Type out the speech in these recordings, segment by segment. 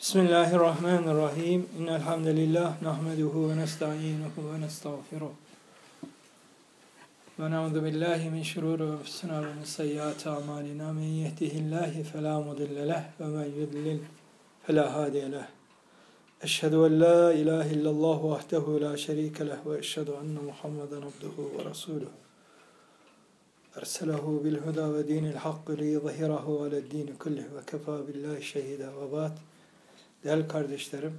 Bismillahirrahmanirrahim. İnnel hamdelellah nahmeduhu ve nestainuhu ve nestağfiruh. Ve na'udzu billahi min şururi enfusina ve min sayyiati a'malina. Men yehdihillahu fela mudille leh ve men yudlil fela hadiye leh. Eşhedü en la ilahe illallah vahdehu la şerike leh ve eşhedü enne Muhammeden abduhu ve resuluh. Erselehu bil huda ve dinil hakkı li yuzhirahu ale'd-din kullih ve kefa billahi şehida ve ba'd. Değerli kardeşlerim,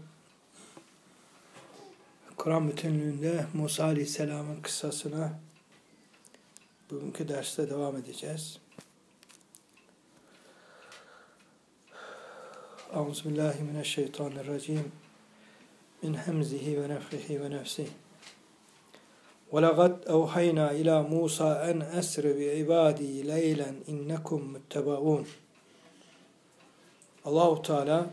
Kur'an bütünlüğünde Musa Aleyhisselam'ın kıssasına bugünkü derste devam edeceğiz. Euzubillahimineşşeytanirracim. Min hemzihi ve nefhihi ve nefsihi. وَلَقَدْ اَوْحَيْنَا اِلَى مُوسَى اَنْ أَسْرِ بِعِبَادِي لَيْلًا اِنَّكُمْ مُتَّبَعُونَ. Allah-u Teala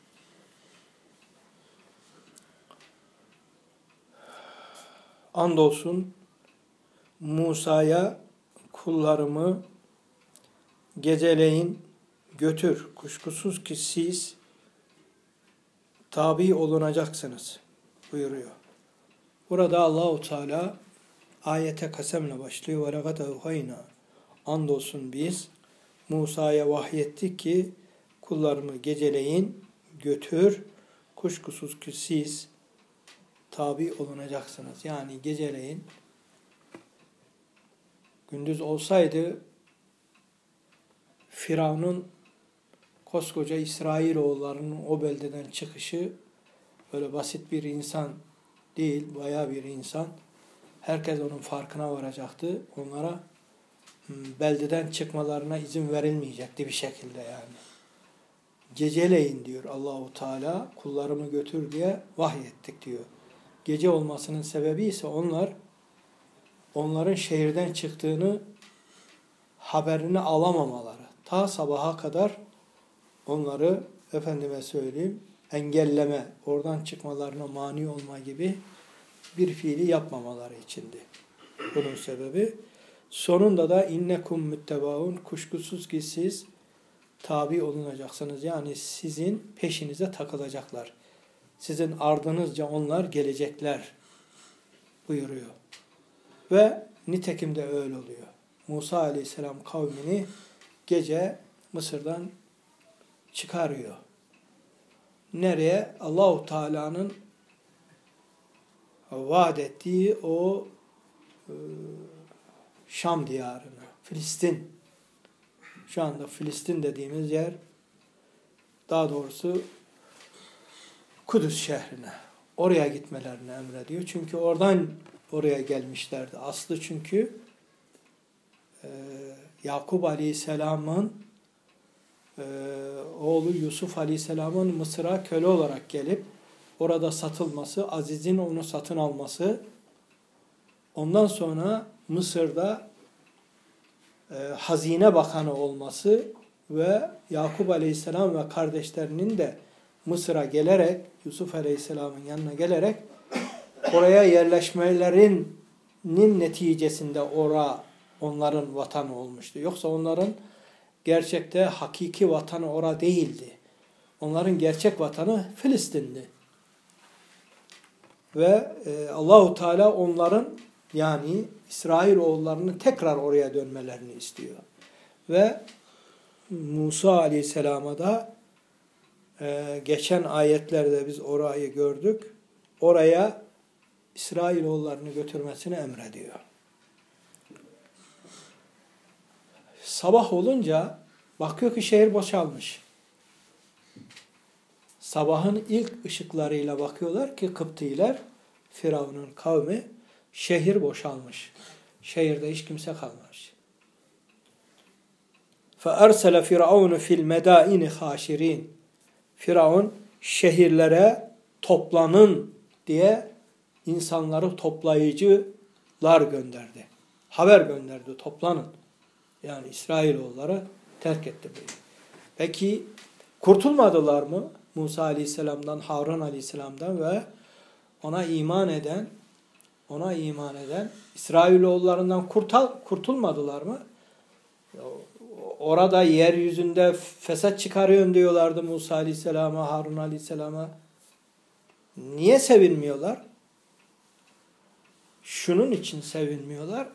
andolsun Musa'ya kullarımı geceleyin götür. Kuşkusuz ki siz tabi olunacaksınız buyuruyor. Burada Allah-u Teala ayete kasemle başlıyor. وَلَقَدْ اَوْحَيْنَا andolsun biz Musa'ya vahyettik ki kullarımı geceleyin götür. Kuşkusuz ki siz tabi olunacaksınız. Yani geceleyin gündüz olsaydı Firavun'un koskoca İsrailoğullarının o beldeden çıkışı böyle basit bir insan değil, bayağı bir insan. Herkes onun farkına varacaktı. Onlara beldeden çıkmalarına izin verilmeyecekti bir şekilde yani. Geceleyin diyor Allahu Teala, kullarımı götür diye vahyettik diyor. Gece olmasının sebebi ise onların şehirden çıktığını haberini alamamaları. Ta sabaha kadar onları efendime söyleyeyim engelleme, oradan çıkmalarına mani olma gibi bir fiili yapmamaları içindi. Bunun sebebi. Sonunda da innekum müttebaun, kuşkusuz ki siz tabi olunacaksınız. Yani sizin peşinize takılacaklar. Sizin ardınızca onlar gelecekler buyuruyor. Ve nitekim de öyle oluyor. Musa Aleyhisselam kavmini gece Mısır'dan çıkarıyor. Nereye? Allahu Teala'nın vaat ettiği o Şam diyarına, Filistin. Şu anda Filistin dediğimiz yer, daha doğrusu Kudüs şehrine. Oraya gitmelerini emrediyor. Çünkü oradan oraya gelmişlerdi. Aslı çünkü Yakup Aleyhisselam'ın oğlu Yusuf Aleyhisselam'ın Mısır'a köle olarak gelip orada satılması, Aziz'in onu satın alması, ondan sonra Mısır'da hazine bakanı olması ve Yakup Aleyhisselam ve kardeşlerinin de Mısır'a gelerek, Yusuf Aleyhisselam'ın yanına gelerek oraya yerleşmelerinin neticesinde onların vatanı olmuştu. Yoksa onların gerçekte hakiki vatanı ora değildi. Onların gerçek vatanı Filistin'di. Ve Allahu Teala onların yani İsrailoğullarının tekrar oraya dönmelerini istiyor. Ve Musa Aleyhisselam'a da geçen ayetlerde biz orayı gördük. Oraya İsrailoğullarını götürmesini emrediyor. Sabah olunca bakıyor ki şehir boşalmış. Sabahın ilk ışıklarıyla bakıyorlar ki Kıptiler, Firavun'un kavmi, şehir boşalmış. Şehirde hiç kimse kalmamış. فَاَرْسَلَ فِرْعَوْنُ فِي الْمَدَائِنِ خَاشِرِينَ Firavun şehirlere toplanın diye insanları toplayıcılar gönderdi. Haber gönderdi, toplanın. Yani İsrailoğulları terk etti bunu. Peki kurtulmadılar mı? Musa Aleyhisselam'dan, Harun Aleyhisselam'dan ve ona iman eden İsrailoğullarından kurtulmadılar mı? orada yeryüzünde fesat çıkarıyorsun diyorlardı Musa Aleyhisselam'a, Harun Aleyhisselam'a. Niye sevinmiyorlar? Şunun için sevinmiyorlar.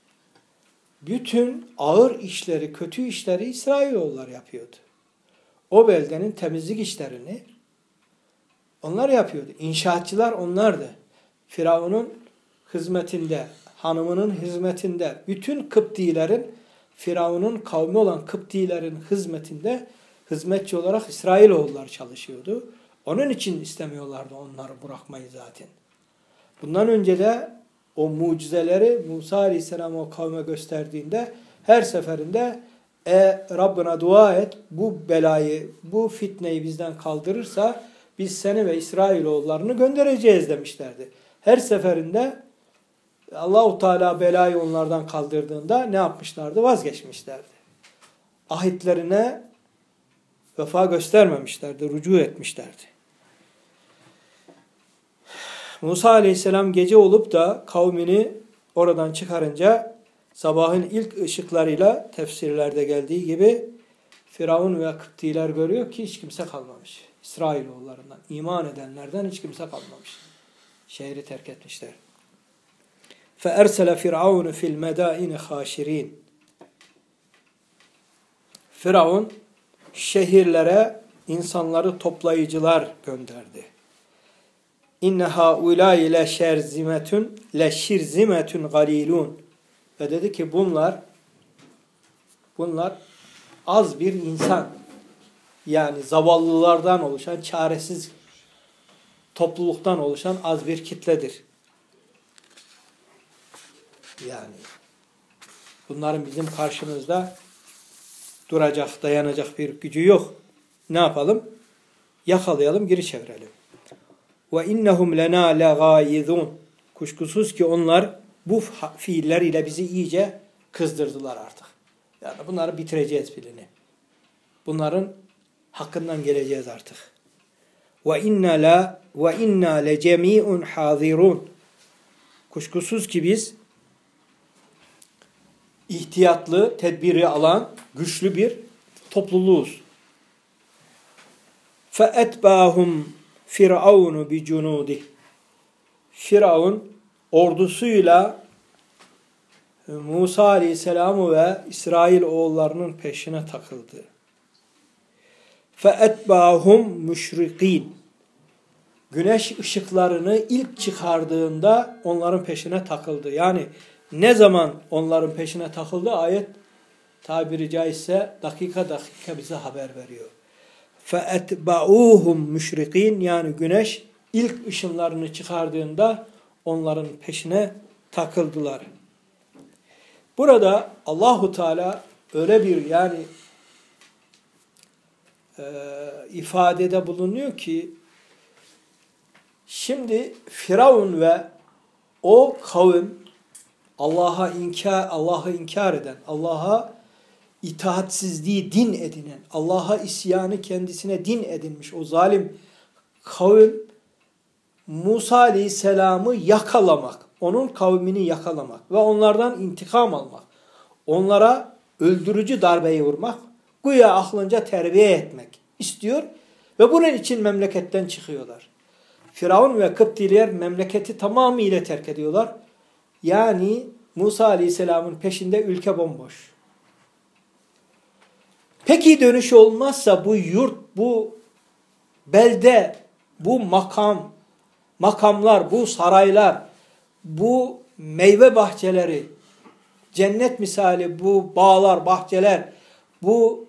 Bütün ağır işleri, kötü işleri İsrailoğulları yapıyordu. O beldenin temizlik işlerini onlar yapıyordu. İnşaatçılar onlardı. Firavun'un hizmetinde, hanımının hizmetinde, bütün Kıptilerin, Firavun'un kavmi olan Kıptilerin hizmetinde hizmetçi olarak İsrailoğulları çalışıyordu. Onun için istemiyorlardı onları bırakmayı zaten. Bundan önce de o mucizeleri Musa Aleyhisselam o kavme gösterdiğinde her seferinde Rabbına dua et, bu belayı, bu fitneyi bizden kaldırırsa biz seni ve İsrailoğullarını göndereceğiz demişlerdi. Her seferinde Allah-u Teala belayı onlardan kaldırdığında ne yapmışlardı? Vazgeçmişlerdi. Ahitlerine vefa göstermemişlerdi, rücu etmişlerdi. Musa Aleyhisselam gece olup da kavmini oradan çıkarınca sabahın ilk ışıklarıyla tefsirlerde geldiği gibi Firavun ve Kıptiler görüyor ki hiç kimse kalmamış. İsrailoğullarından, iman edenlerden hiç kimse kalmamış. Şehri terk etmişler. فَاَرْسَلَ فِرْعَوْنُ فِي الْمَدَائِنِ خَاشِرِينَ Firavun şehirlere insanları toplayıcılar gönderdi. İnne haulâi leşirzimetun galilun. Ve dedi ki bunlar az bir insan. Yani zavallılardan oluşan, çaresiz topluluktan oluşan az bir kitledir. Yani bunların bizim karşımızda duracak, dayanacak bir gücü yok. Ne yapalım? Yakalayalım, geri çevirelim. Ve innehum lena legâyizûn. Kuşkusuz ki onlar bu fiiller ile bizi iyice kızdırdılar artık. Yani bunları bitireceğiz pilini. Bunların hakkından geleceğiz artık. Ve inna le cemi'un hazirun. Kuşkusuz ki biz ihtiyatlı, tedbiri alan güçlü bir topluluğuz. فَاَتْبَاهُمْ فِرْعَوْنُ بِجُنُودِهِ Firavun ordusuyla Musa Aleyhisselam'ı ve İsrail oğullarının peşine takıldı. فَاَتْبَاهُمْ مُشْرِقِينَ Güneş ışıklarını ilk çıkardığında onların peşine takıldı. Yani ne zaman onların peşine takıldı? Ayet tabiri caizse dakika dakika bize haber veriyor. فَاَتْبَعُوهُمْ مُشْرِقِينَ Yani güneş ilk ışınlarını çıkardığında onların peşine takıldılar. Burada Allahu Teala öyle bir ifadede bulunuyor ki şimdi Firavun ve o kavim Allah'ı inkar eden, Allah'a itaatsizliği din edinen, Allah'a isyanı kendisine din edinmiş o zalim kavim Musa Aleyhisselam'ı yakalamak, onun kavmini yakalamak ve onlardan intikam almak, onlara öldürücü darbeyi vurmak, güya aklınca terbiye etmek istiyor ve bunun için memleketten çıkıyorlar. Firavun ve Kıptiler memleketi tamamıyla terk ediyorlar. Yani Musa Aleyhisselam'ın peşinde ülke bomboş. Peki dönüş olmazsa bu yurt, bu belde, bu makamlar, bu saraylar, bu meyve bahçeleri, cennet misali bu bağlar, bahçeler, bu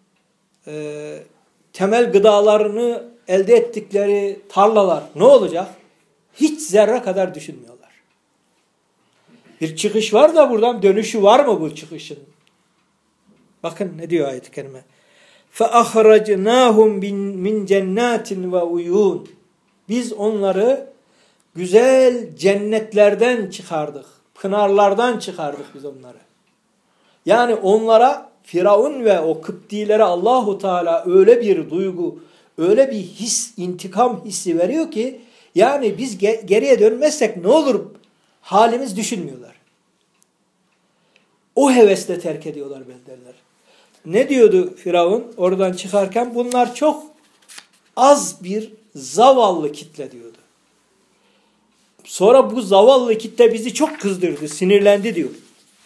temel gıdalarını elde ettikleri tarlalar ne olacak? Hiç zerre kadar düşünmüyorlar. Bir çıkış var da buradan dönüşü var mı bu çıkışın? Bakın ne diyor ayet-i kerime. فَأَخْرَجْنَاهُمْ مِنْ جَنَّاتٍ وَعُيُونَ Biz onları güzel cennetlerden çıkardık. Pınarlardan çıkardık biz onları. Yani onlara Firavun ve o Kıptilere Allahu Teala öyle bir duygu, öyle bir his, intikam hissi veriyor ki yani biz geriye dönmezsek ne olur halimiz düşünmüyorlar. O hevesle terk ediyorlar beldeler. ne diyordu Firavun oradan çıkarken? Bunlar çok az bir zavallı kitle diyordu. Sonra bu zavallı kitle bizi çok kızdırdı, sinirlendi diyor.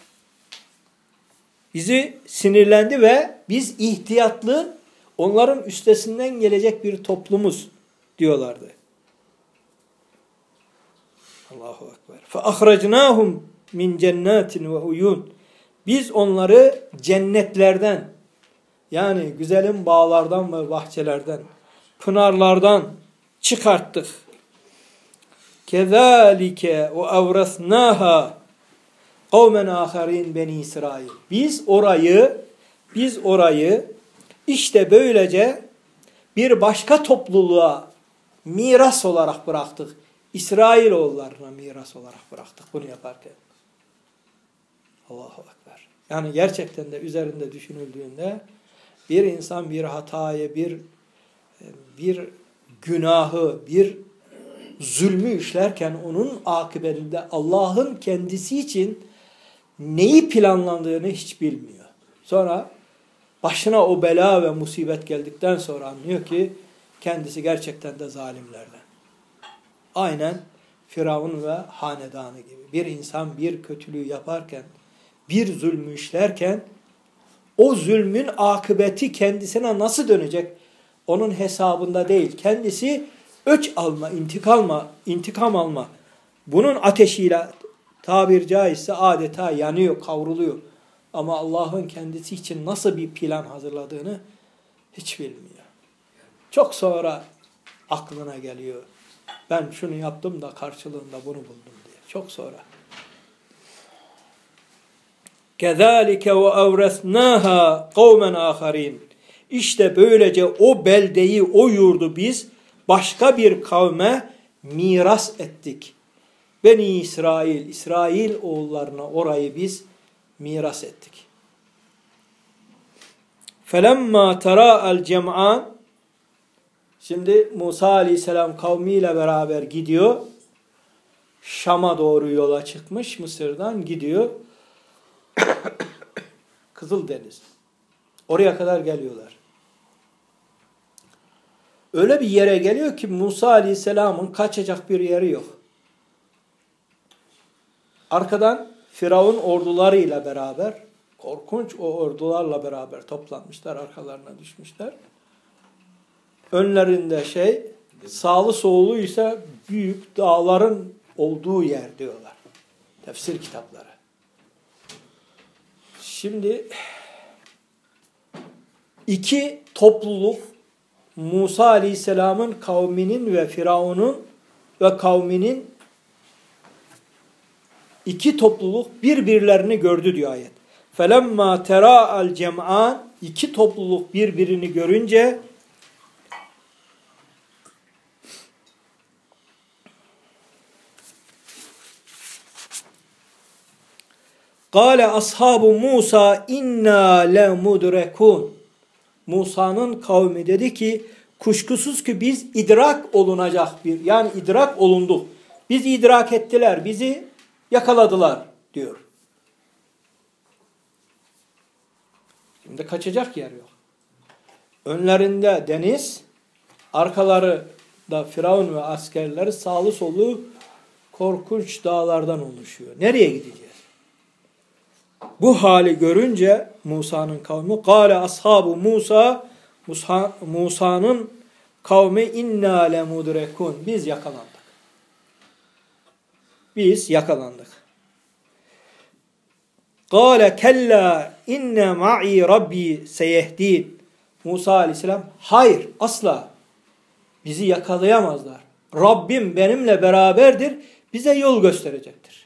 Bizi sinirlendi ve biz ihtiyatlı, onların üstesinden gelecek bir toplumuz diyorlardı. Allahu Ekber. فَاَخْرَجْنَاهُمْ مِنْ جَنَّاتٍ وَعُيُونَ Biz onları cennetlerden, yani güzelim bağlardan ve bahçelerden, pınarlardan çıkarttık. كَذَٰلِكَ وَاَوْرَثْنَاهَا قَوْمًا آخَرِينَ Beni İsrail. Biz orayı işte böylece bir başka topluluğa miras olarak bıraktık. İsrailoğullarına miras olarak bıraktık bunu yaparken. Allahu Ekber. Yani gerçekten de üzerinde düşünüldüğünde bir insan bir hatayı, bir günahı, bir zulmü işlerken onun akıbetinde Allah'ın kendisi için neyi planlandığını hiç bilmiyor. Sonra başına o bela ve musibet geldikten sonra anlıyor ki kendisi gerçekten de zalimlerden. Aynen Firavun ve hanedanı gibi. Bir insan bir kötülüğü yaparken, bir zulmü işlerken o zulmün akıbeti kendisine nasıl dönecek? Onun hesabında değil. Kendisi öç alma, intikam alma. Bunun ateşiyle tabir caizse adeta yanıyor, kavruluyor. Ama Allah'ın kendisi için nasıl bir plan hazırladığını hiç bilmiyor. Çok sonra aklına geliyor. Ben şunu yaptım da karşılığında bunu buldum diye. Çok sonra. كَذَٰلِكَ وَاَوْرَثْنَاهَا قَوْمًا آخَرِينَ İşte böylece o beldeyi, o yurdu biz başka bir kavme miras ettik. Beni İsrail oğullarına orayı biz miras ettik. فَلَمَّا تَرَاءَ الْجَمْعَانِ Şimdi Musa Aleyhisselam kavmiyle beraber gidiyor. Şam'a doğru yola çıkmış. Mısır'dan gidiyor. Kızıldeniz. Oraya kadar geliyorlar. Öyle bir yere geliyor ki Musa Aleyhisselam'ın kaçacak bir yeri yok. Arkadan Firavun ordularıyla beraber, korkunç o ordularla beraber toplanmışlar, arkalarına düşmüşler. Önlerinde sağlı sollu ise büyük dağların olduğu yer diyorlar. Tefsir kitapları. Şimdi iki topluluk Musa Aleyhisselam'ın kavminin ve Firavun'un ve kavminin iki topluluk birbirlerini gördü diyor ayet. فَلَمَّا تَرَاءَ الْجَمْعَانِ İki topluluk birbirini görünce قَالَ أَصْحَابُ Musa inna lemudrekun. Musa'nın kavmi dedi ki kuşkusuz ki biz idrak olunacak yani idrak olunduk. Bizi idrak ettiler, bizi yakaladılar diyor. Şimdi kaçacak yer yok. Önlerinde deniz, arkaları da Firavun ve askerleri sağlı sollu korkunç dağlardan oluşuyor. Nereye gideceğiz? Bu hali görünce Musa'nın kavmi "Kâle ashabu Musa'nın kavmi inna lemudrekun." Biz yakalandık. "Kâle kella inne ma'i rabbi seyehdin." Musa Aleyhisselam hayır asla bizi yakalayamazlar. Rabbim benimle beraberdir. Bize yol gösterecektir.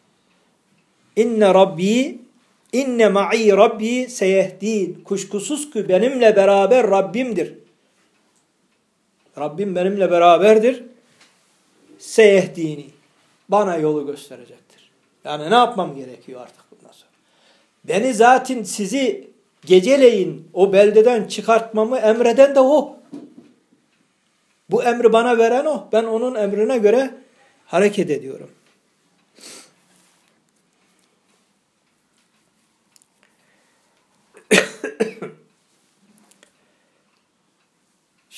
İnne ma'i rabbi seyehdin. Kuşkusuz ki benimle beraber Rabbimdir. Rabbim benimle beraberdir. Seyehdini. Bana yolu gösterecektir. Yani ne yapmam gerekiyor artık bundan sonra? Beni zaten sizi geceleyin o beldeden çıkartmamı emreden de o. Bu emri bana veren o. Ben onun emrine göre hareket ediyorum.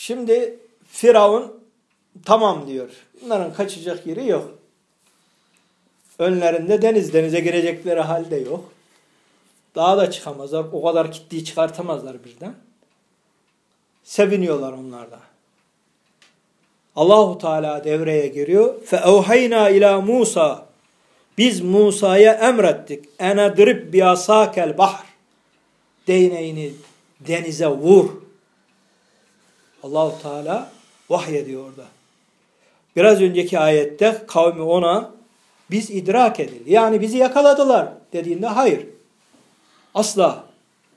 Şimdi Firavun tamam diyor. Bunların kaçacak yeri yok. Önlerinde deniz. Denize girecekleri halde yok. Daha da çıkamazlar. O kadar kitleyi çıkartamazlar birden. Seviniyorlar onlar da. Allahu Teala devreye giriyor. فَاَوْحَيْنَا ila Musa. Biz Musa'ya emrettik. اَنَا drib biasakel bahr. Değneğini denize vur. Allahu Teala vahyediyor orada. Biraz önceki ayette kavmi ona biz idrak edildi. Yani bizi yakaladılar dediğinde hayır. Asla.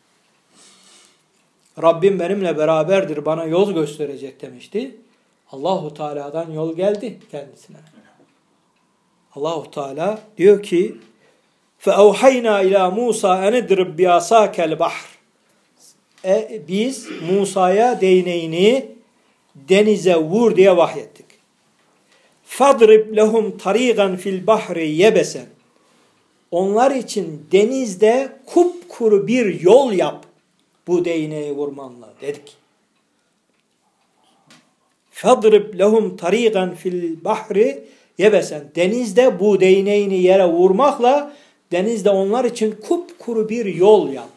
Rabbim benimle beraberdir, bana yol gösterecek demişti. Allahu Teala'dan yol geldi kendisine. Allahu Teala diyor ki: "Feauhayna ila Musa en idrib biasakel bahr." Biz Musa'ya değneğini denize vur diye vahyettik. "Fadrib lehum tariqan fil bahri yebesen." Onlar için denizde kupkuru bir yol yap bu değneği vurmanla dedik. "Fadrib lehum tariqan fil bahri yebesen." Denizde bu değneğini yere vurmakla denizde onlar için kupkuru bir yol yap.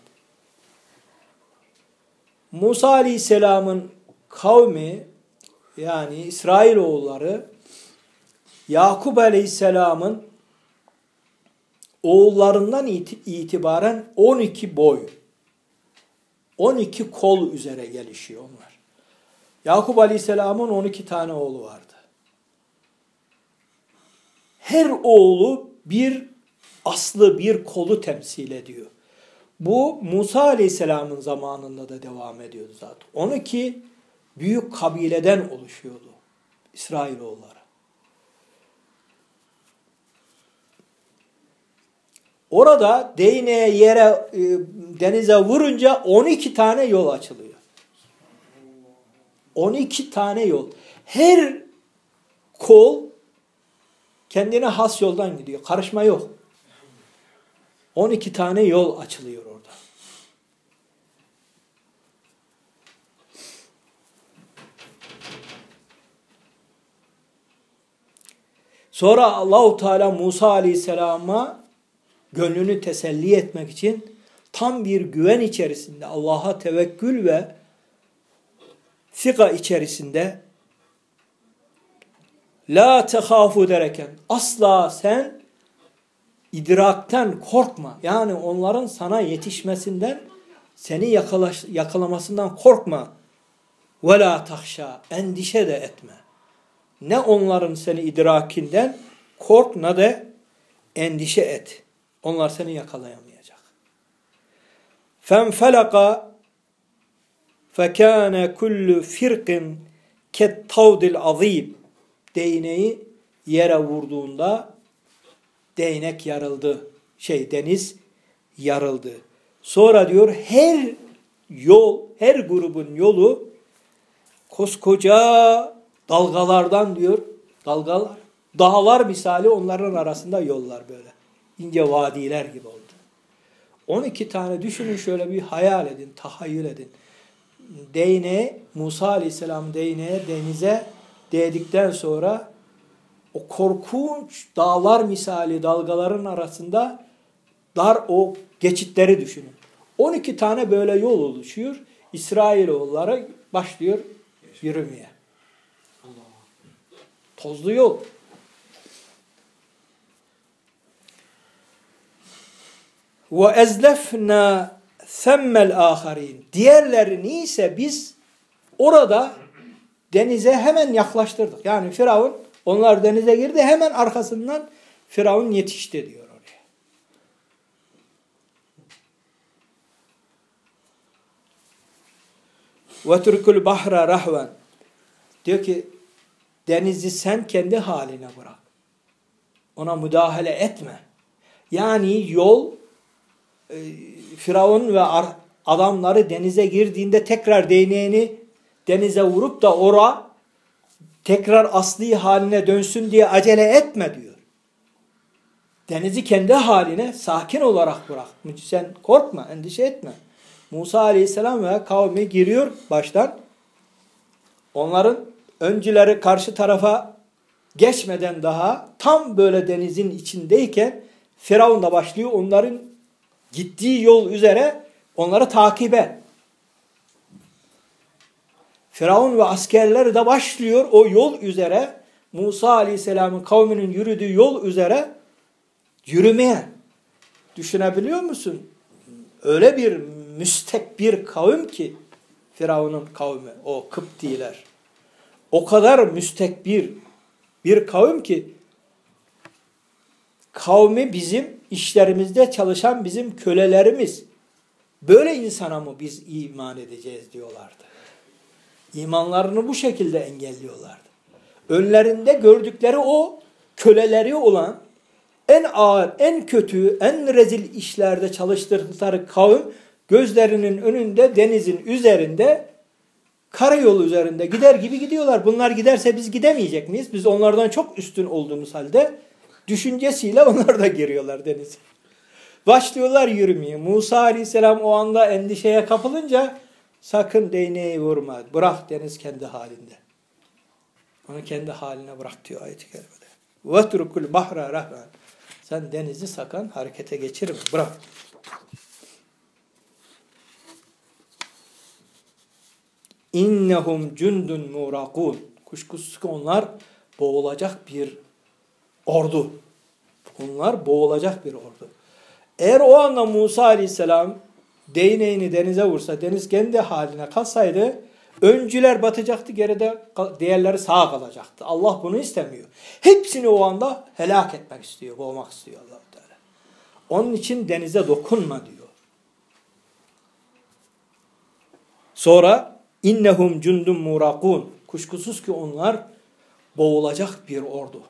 Musa Aleyhisselam'ın kavmi, yani İsrailoğulları, Yakup Aleyhisselam'ın oğullarından itibaren 12 boy, 12 kol üzere gelişiyor onlar. Yakup Aleyhisselam'ın 12 tane oğlu vardı. Her oğlu bir aslı, bir kolu temsil ediyor. Bu Musa Aleyhisselam'ın zamanında da devam ediyordu zaten. 12 büyük kabileden oluşuyordu İsrailoğulları. Orada değneğe yere denize vurunca 12 tane yol açılıyor. 12 tane yol. Her kol kendine has yoldan gidiyor. Karışma yok. 12 tane yol açılıyor orada. Sonra Allahu Teala Musa Aleyhisselam'a gönlünü teselli etmek için tam bir güven içerisinde, Allah'a tevekkül ve fika içerisinde la tehafu derken asla sen idrakten korkma. Yani onların sana yetişmesinden, seni yakalamasından korkma. Ve la tahşa, endişe de etme. Ne onların seni idrakinden kork, ne de endişe et. Onlar seni yakalayamayacak. فَانْفَلَقَ فَكَانَ كُلُّ فِرْقٍ كَالْتَوْدِ الْعَظِيمِ. Değneği yere vurduğunda değnek yarıldı. Deniz yarıldı. Sonra diyor her yol, her grubun yolu koskoca dalgalardan diyor. Dalgalar, dağlar misali onların arasında yollar böyle. İnce vadiler gibi oldu. 12 tane düşünün, şöyle bir hayal edin, tahayyül edin. Değneğe, Musa Aleyhisselam değneğe denize değdikten sonra o korkunç dağlar misali dalgaların arasında dar o geçitleri düşünün. 12 tane böyle yol oluşuyor. İsrailoğulları başlıyor yürümeye. Tozlu yol. وَاَزْلَفْنَا ثَمَّ الْآخَرِينَ. Diğerlerini ise biz orada denize hemen yaklaştırdık. Yani Firavun, onlar denize girdi, hemen arkasından Firavun yetişti diyor oraya. وَتُرْكُ الْبَحْرَ رَحْوًا. Diyor ki denizi sen kendi haline bırak. Ona müdahale etme. Yani yol Firavun ve adamları denize girdiğinde tekrar değneğini denize vurup da tekrar asli haline dönsün diye acele etme diyor. Denizi kendi haline sakin olarak bırak. Sen korkma, endişe etme. Musa Aleyhisselam ve kavmi giriyor baştan. Onların öncüleri karşı tarafa geçmeden daha tam böyle denizin içindeyken Firavun da başlıyor onların gittiği yol üzere onları takibe. Firavun ve askerleri de başlıyor o yol üzere Musa Aleyhisselam'ın kavminin yürüdüğü yol üzere yürümeye. Düşünebiliyor musun? Öyle bir müstekbir kavim ki Firavun'un kavmi, o Kıptiler. O kadar müstekbir bir kavim ki kavmi bizim işlerimizde çalışan bizim kölelerimiz. Böyle insana mı biz iman edeceğiz diyorlardı. İmanlarını bu şekilde engelliyorlardı. Önlerinde gördükleri o köleleri olan en ağır, en kötü, en rezil işlerde çalıştırdıkları kavim gözlerinin önünde denizin üzerinde karayolu üzerinde gider gibi gidiyorlar. Bunlar giderse biz gidemeyecek miyiz? Biz onlardan çok üstün olduğumuz halde düşüncesiyle onlar da giriyorlar denize. Başlıyorlar yürümeye. Musa Aleyhisselam o anda endişeye kapılınca sakın değneği vurma. Bırak deniz kendi halinde. Onu kendi haline bırak diyor ayet-i kerimede. وَتْرُكُ الْبَحْرَ رَهْرًا Sen denizi sakın harekete geçirme. Bırak. İnnehum cundun murakun. Kuşkusuz ki onlar boğulacak bir ordu. Onlar boğulacak bir ordu. Eğer o anda Musa Aleyhisselam değneğini denize vursa, deniz kendi haline kalsaydı, öncüler batacaktı, geride diğerleri sağ kalacaktı. Allah bunu istemiyor. Hepsini o anda helak etmek istiyor, boğmak istiyor Allah-u Teala. Onun için denize dokunma diyor. Sonra innehum cundun murakun. Kuşkusuz ki onlar boğulacak bir ordu.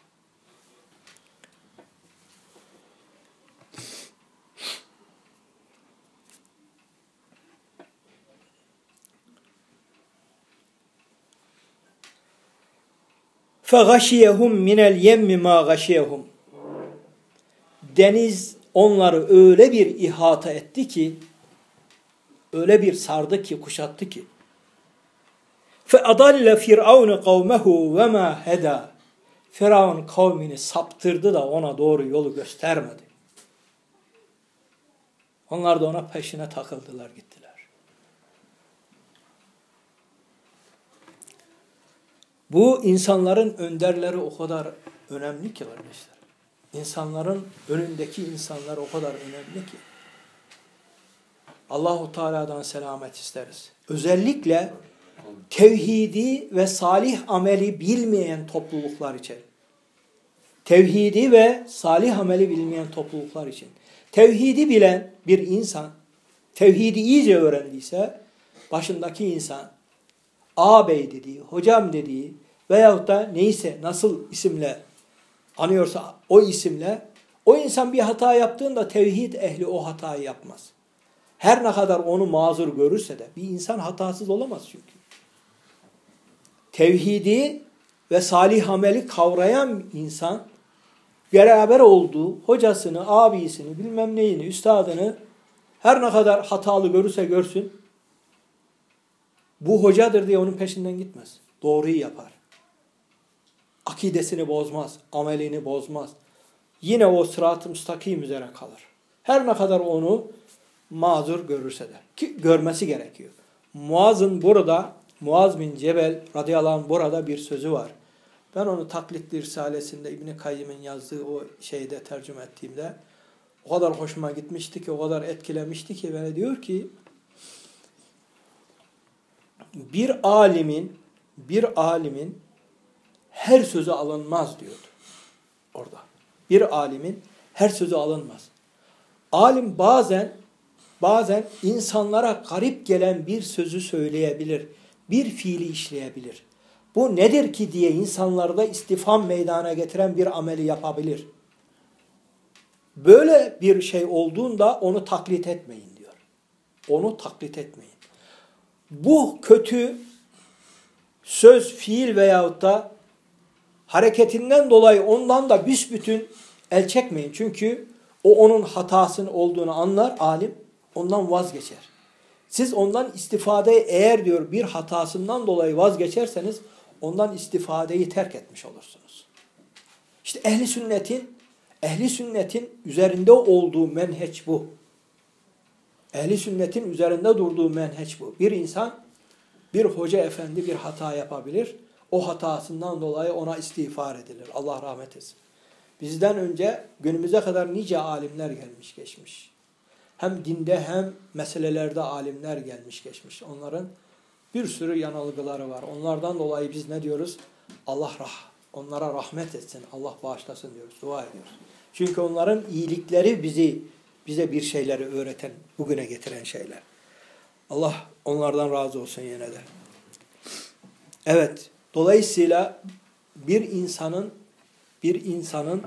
فَغَشِيَهُمْ مِنَ الْيَمِّ مَا غَشِيَهُمْ Deniz onları öyle bir ihata etti ki, öyle bir sardı ki, kuşattı ki. فَأَضَلَّ فِرْعَوْنَ قَوْمَهُ وَمَا هَدَى Firavun kavmini saptırdı da ona doğru yolu göstermedi. Onlar da ona peşine takıldılar, gittiler. Bu insanların önderleri o kadar önemli ki kardeşler. İnsanların önündeki insanlar o kadar önemli ki. Allahu Teala'dan selamet isteriz. Özellikle tevhidi ve salih ameli bilmeyen topluluklar için. Tevhidi ve salih ameli bilmeyen topluluklar için. Tevhidi bilen bir insan, tevhidi iyice öğrendiyse, başındaki insan, ağabey dediği, hocam dediği veyahut da neyse, nasıl isimle anıyorsa o isimle, o insan bir hata yaptığında tevhid ehli o hatayı yapmaz. Her ne kadar onu mazur görürse de bir insan hatasız olamaz çünkü. Tevhidi ve salih ameli kavrayan insan beraber olduğu hocasını, abisini, bilmem neyini, üstadını her ne kadar hatalı görürse görsün, bu hocadır diye onun peşinden gitmez. Doğruyu yapar. Akidesini bozmaz, amelini bozmaz. Yine o sırat-ı müstakim üzere kalır. Her ne kadar onu mazur görürse de. Ki görmesi gerekiyor. Muaz bin Cebel radıyallahu anh burada bir sözü var. Ben onu Taklitli Risalesinde İbn-i Kayyim'in yazdığı o şeyde tercüme ettiğimde o kadar hoşuma gitmişti ki, o kadar etkilemişti ki bana diyor ki bir alimin her sözü alınmaz diyordu orada. Bir alimin her sözü alınmaz. Alim bazen insanlara garip gelen bir sözü söyleyebilir, bir fiili işleyebilir. Bu nedir ki diye insanlarda istifham meydana getiren bir ameli yapabilir. Böyle bir şey olduğunda onu taklit etmeyin diyor. Onu taklit etmeyin. Bu kötü söz, fiil veyahut da hareketinden dolayı ondan da büsbütün el çekmeyin. Çünkü o onun hatasının olduğunu anlar alim, ondan vazgeçer. Siz ondan istifade eğer diyor bir hatasından dolayı vazgeçerseniz ondan istifadeyi terk etmiş olursunuz. İşte ehli sünnetin üzerinde olduğu menheç bu. Ehli sünnetin üzerinde durduğu menheç bu. Bir insan, bir hoca efendi bir hata yapabilir. O hatasından dolayı ona istiğfar edilir. Allah rahmet etsin. Bizden önce günümüze kadar nice alimler gelmiş geçmiş. Hem dinde hem meselelerde alimler gelmiş geçmiş. Onların bir sürü yanılgıları var. Onlardan dolayı biz ne diyoruz? Allah onlara rahmet etsin, Allah bağışlasın diyoruz, dua ediyoruz. Çünkü onların iyilikleri bize bir şeyleri öğreten, bugüne getiren şeyler. Allah onlardan razı olsun yine de. Evet, dolayısıyla bir insanın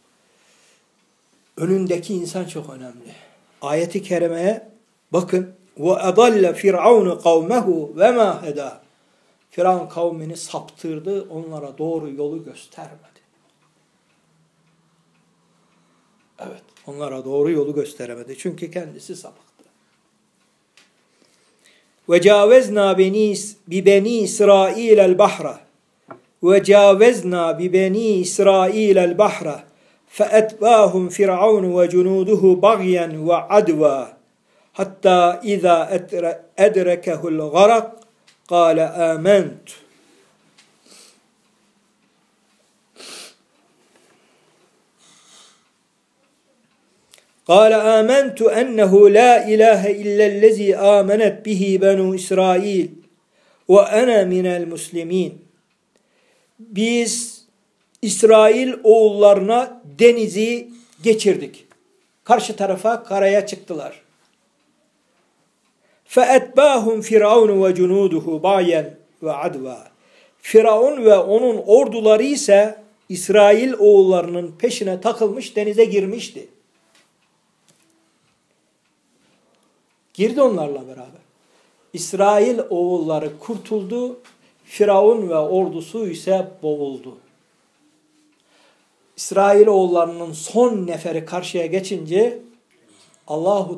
önündeki insan çok önemli. Ayet-i kerimeye bakın. وَاَضَلَّ فِرْعَوْنُ قَوْمَهُ وَمَا هَدَى Firavun kavmini saptırdı, onlara doğru yolu göstermedi. Evet, onlara doğru yolu gösteremedi. Çünkü kendisi sapıktı. وَجَاوَزْنَا بِبَنِي إِسْرَائِيلَ الْبَحْرَ وَجَاوَزْنَا بِبَنِي إِسْرَائِيلَ الْبَحْرَ فَأَتْبَاهُمْ فِرْعَوْنُ وَجُنُودُهُ بَغْيًا وَعَدْوًا حَتَّى إِذَا أَدْرَكَهُ الْغَرَقُ قَالَ آمَنْتُ أَنَّهُ لَا إِلَٰهَ إِلَّا الَّذِي آمَنَتْ بِهِ بَنُو إِسْرَائِيلَ وَأَنَا مِنَ الْمُسْلِمِينَ Biz İsrail oğullarına denizi geçirdik. Karşı tarafa karaya çıktılar. فَاَتْبَاهُمْ فِرْعَوْنُ وَجُنُودُهُ بَغْيًا وَعَدْوًا Firavun ve onun orduları ise İsrail oğullarının peşine takılmış denize girmişti. Girdi onlarla beraber. İsrail oğulları kurtuldu, Firavun ve ordusu ise boğuldu. İsrail oğullarının son neferi karşıya geçince Allahu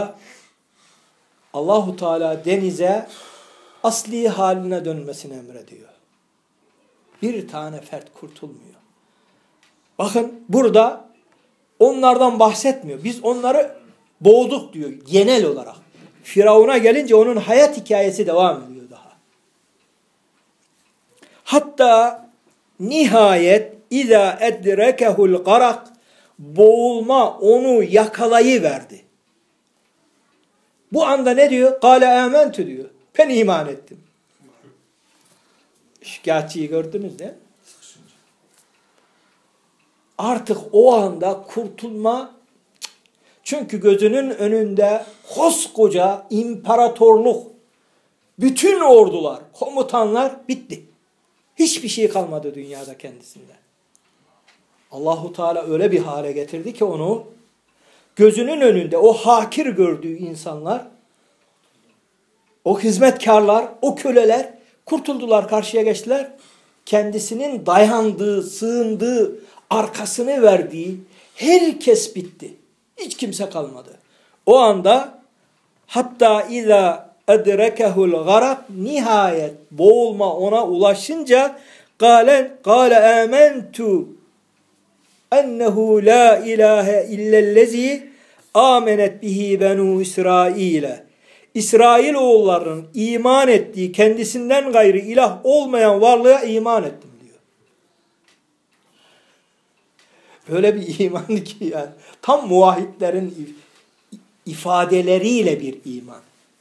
Teala denize asli haline dönmesini emrediyor. Bir tane fert kurtulmuyor. Bakın burada onlardan bahsetmiyor. Biz onları boğduk diyor genel olarak. Firavun'a gelince onun hayat hikayesi devam ediyor daha. Hatta nihayet İza edrekehul garak boğulma onu yakalayıverdi. Bu anda ne diyor? Kâle âmentü diyor. Ben iman ettim. Şikayetçiyi gördünüz değil mi? Artık o anda kurtulma, çünkü gözünün önünde koskoca imparatorluk, bütün ordular, komutanlar bitti. Hiçbir şey kalmadı dünyada kendisinden. Allahu Teala öyle bir hale getirdi ki onu, gözünün önünde o hakir gördüğü insanlar, o hizmetkarlar, o köleler kurtuldular, karşıya geçtiler. Kendisinin dayandığı, sığındığı, arkasını verdiği herkes bitti. Hiç kimse kalmadı. O anda hatta iza edrekehul garak nihayet boğulma ona ulaşınca kâle âmentu ennehu la ilahe illellezi amenet bihi benu İsrail'e. İsrail oğullarının iman ettiği kendisinden gayrı ilah olmayan varlığa iman ettim diyor. Böyle bir iman ki yani tam muvahhidlerin ifadeleriyle bir iman.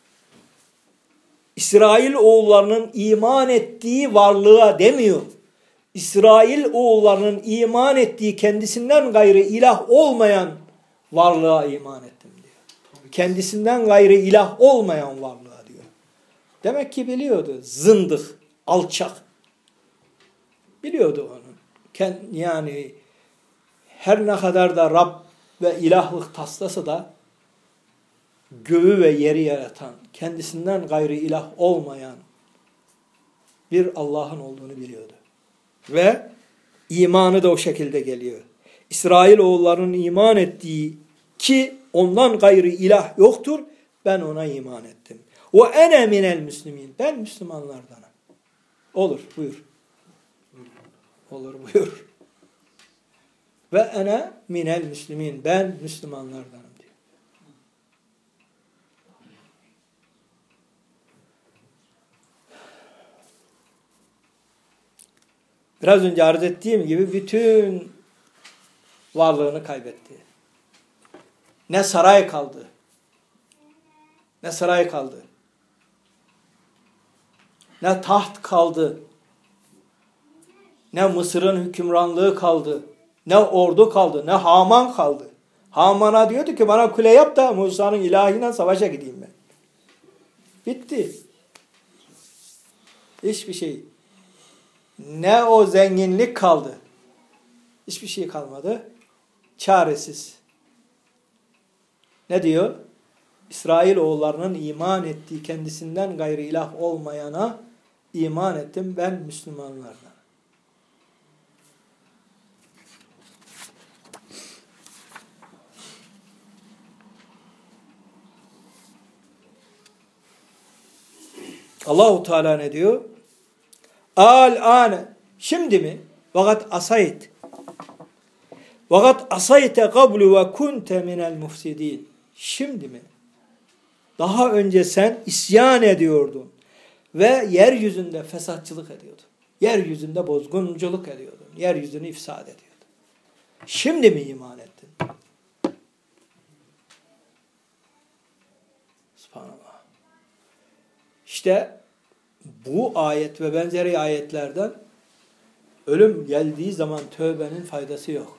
İsrail oğullarının iman ettiği varlığa demiyor. İsrail oğullarının iman ettiği kendisinden gayrı ilah olmayan varlığa iman ettim diyor. Kendisinden gayrı ilah olmayan varlığa diyor. Demek ki biliyordu. Zındık, alçak. Biliyordu onu. Yani her ne kadar da Rab ve ilahlık taslasa da göğü ve yeri yaratan, kendisinden gayrı ilah olmayan bir Allah'ın olduğunu biliyordu. Ve imanı da o şekilde geliyor. İsrail oğullarının iman ettiği ki ondan gayrı ilah yoktur, ben ona iman ettim. Ve ene minel müslimin. Ben Müslümanlardanım. Olur, buyur. Olur, buyur. Ve ene minel müslimin. Ben Müslümanlardanım diyor. Biraz önce arz ettiğim gibi bütün varlığını kaybetti. Ne saray kaldı. Ne saray kaldı. Ne taht kaldı. Ne Mısır'ın hükümranlığı kaldı. Ne ordu kaldı. Ne Haman kaldı. Haman'a diyordu ki bana kule yap da Musa'nın ilahiyle savaşa gideyim ben. Bitti. Hiçbir şey. Ne o zenginlik kaldı. Hiçbir şey kalmadı. Çaresiz. Ne diyor? İsrailoğullarının iman ettiği kendisinden gayrı ilah olmayana iman ettim ben Müslümanlardan. Allahu Teala ne diyor? Al-ane. Şimdi mi? Vakat asayt. Vakat asayte kablu ve kunte minel mufsidin. Şimdi mi? Daha önce sen isyan ediyordun ve yeryüzünde fesatçılık ediyordun. Yeryüzünde bozgunculuk ediyordun. Yeryüzünü ifsad ediyordun. Şimdi mi iman ettin? Subhanallah. İşte bu ayet ve benzeri ayetlerden ölüm geldiği zaman tövbenin faydası yok.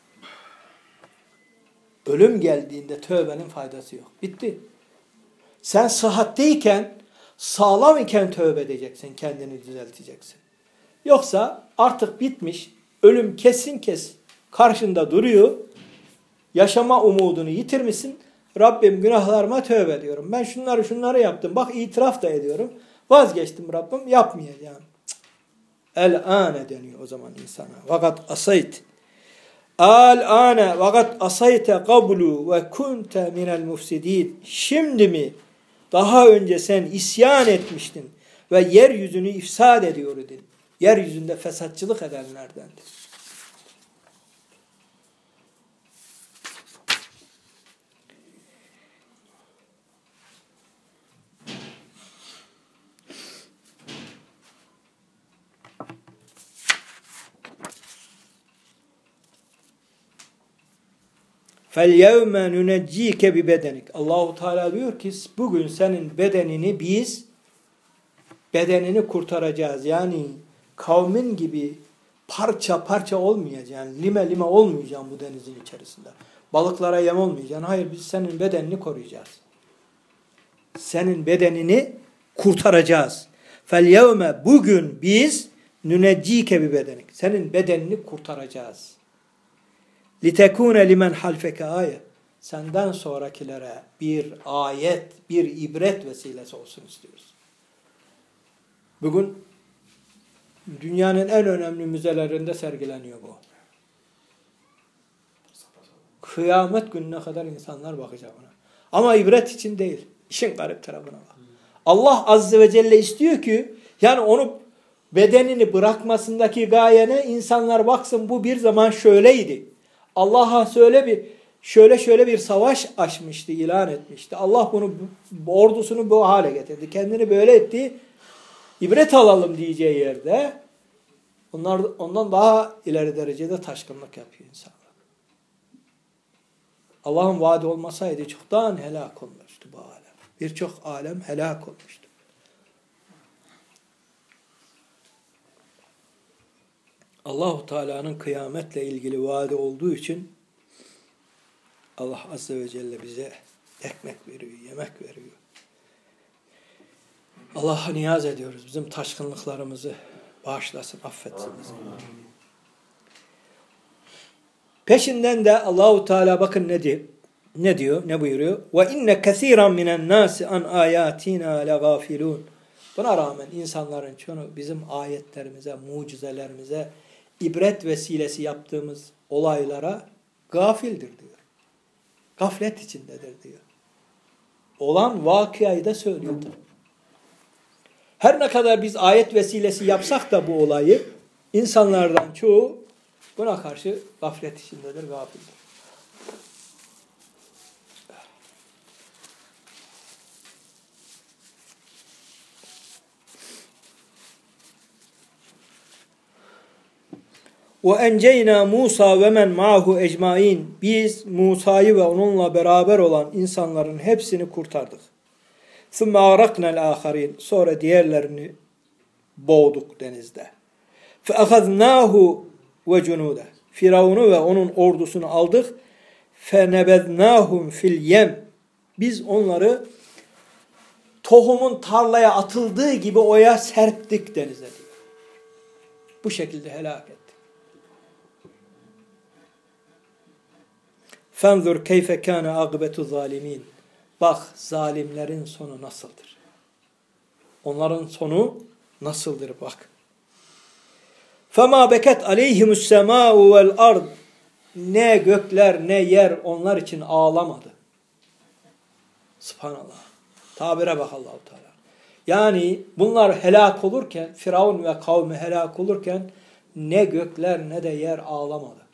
Ölüm geldiğinde tövbenin faydası yok. Bitti. Sen sıhhatteyken, sağlam iken tövbe edeceksin, kendini düzelteceksin. Yoksa artık bitmiş, ölüm kesin karşında duruyor, yaşama umudunu yitirmişsin, Rabbim günahlarıma tövbe ediyorum. Ben şunları yaptım, bak itiraf da ediyorum, vazgeçtim Rabbim, yapmayacağım. El-âne deniyor o zaman insana. Vakat asayt. Al-âne vakat asayte kablu ve kunte minel mufsidin. Şimdi mi? Daha önce sen isyan etmiştin ve yeryüzünü ifsad ediyordun. Yeryüzünde fesatçılık edenlerdendi. فَالْيَوْمَ نُنَجِّيكَ بِبَدَنِكَ. Allahu Teala diyor ki bugün senin bedenini kurtaracağız. Yani kavmin gibi parça parça olmayacaksın. Yani lime lime olmayacaksın bu denizin içerisinde. Balıklara yem olmayacaksın. Hayır, biz senin bedenini koruyacağız. Senin bedenini kurtaracağız. فَالْيَوْمَ bugün biz نُنَجِّيكَ بِبَدَنِكَ. Senin bedenini kurtaracağız. لِتَكُونَ لِمَنْ حَلْفَكَ ayet. Senden sonrakilere bir ayet, bir ibret vesilesi olsun istiyoruz. Bugün dünyanın en önemli müzelerinde sergileniyor bu. Kıyamet gününe kadar insanlar bakacak ona. Ama ibret için değil. İşin garip tarafına bak. Allah Azze ve Celle istiyor ki yani onu bedenini bırakmasındaki gayene insanlar baksın bu bir zaman şöyleydi. Allah'a şöyle bir savaş açmıştı, ilan etmişti. Allah ordusunu bu hale getirdi. Kendini böyle etti. İbret alalım diyeceği yerde ondan daha ileri derecede taşkınlık yapıyor insanlar. Allah'ın vaadi olmasaydı çoktan helak olmuştu bu alem. Birçok alem helak olmuştu. Allahu Teala'nın kıyametle ilgili vaadi olduğu için Allah Azze ve Celle bize ekmek veriyor, yemek veriyor. Allah'a niyaz ediyoruz. Bizim taşkınlıklarımızı bağışlasın, affetsin bizi. Peşinden de Allahu Teala bakın ne diyor? Ne buyuruyor? Ve inne kesiran minen nasi an ayatina legafilun. Buna rağmen insanların çoğu bizim ayetlerimize, mucizelerimize, ibret vesilesi yaptığımız olaylara gafildir diyor. Gaflet içindedir diyor. Olan vakıayı da söylüyordur. Her ne kadar biz ayet vesilesi yapsak da bu olayı, insanlardan çoğu buna karşı gaflet içindedir, gafildir. وَاَنْجَيْنَا Musa ve men ma'hu ecmain. Biz Musa'yı ve onunla beraber olan insanların hepsini kurtardık. ثُمَّ عَرَقْنَا الْآخَرِينَ. Sonra diğerlerini boğduk denizde. فَأَخَذْنَاهُ وَجُنُودَهُ. Firavun'u ve onun ordusunu aldık. فَنَبَذْنَاهُمْ فِي الْيَمْ. Biz onları tohumun tarlaya atıldığı gibi oya serptik denize diyor. Bu şekilde helak ettik. فَانْظُرْ كَيْفَ كَانَ عَقْبَةُ الظَّالِمِينَ. Bak zalimlerin sonu nasıldır? Onların sonu nasıldır bak. فَمَا بَكَتْ عَلَيْهِمُ السَّمَاءُ وَالْأَرْضِ. Ne gökler ne yer onlar için ağlamadı. Subhanallah. Tabire bak Allah-u Teala. Yani bunlar helak olurken, Firavun ve kavmi helak olurken ne gökler ne de yer ağlamadı.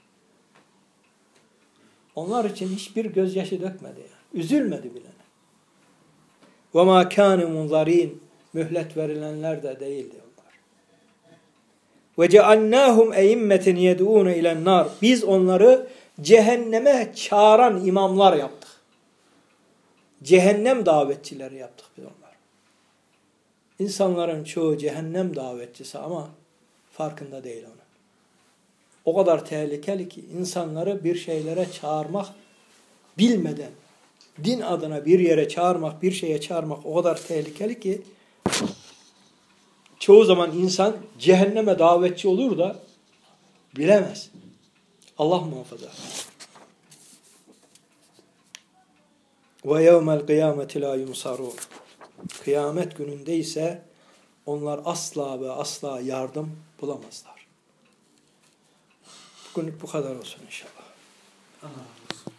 Onlar için hiçbir gözyaşı dökmedi yani. Üzülmedi bile. وَمَا كَانُ مُنْظَرِينَ. Mühlet verilenler de değildi onlar. وَجَعَلْنَاهُمْ اَيِمَّةً يَدْعُونَ اِلَى النَّارِ. Biz onları cehenneme çağıran imamlar yaptık. Cehennem davetçileri yaptık biz onlar. İnsanların çoğu cehennem davetçisi ama farkında değil onu. O kadar tehlikeli ki insanları bir şeylere çağırmak bilmeden, din adına bir yere çağırmak, bir şeye çağırmak o kadar tehlikeli ki çoğu zaman insan cehenneme davetçi olur da bilemez. Allah muhafaza. Ve yevmel kıyameti la yumsarun. Kıyamet gününde ise onlar asla ve asla yardım bulamazlar. Bugünlük bu kadar olsun inşallah.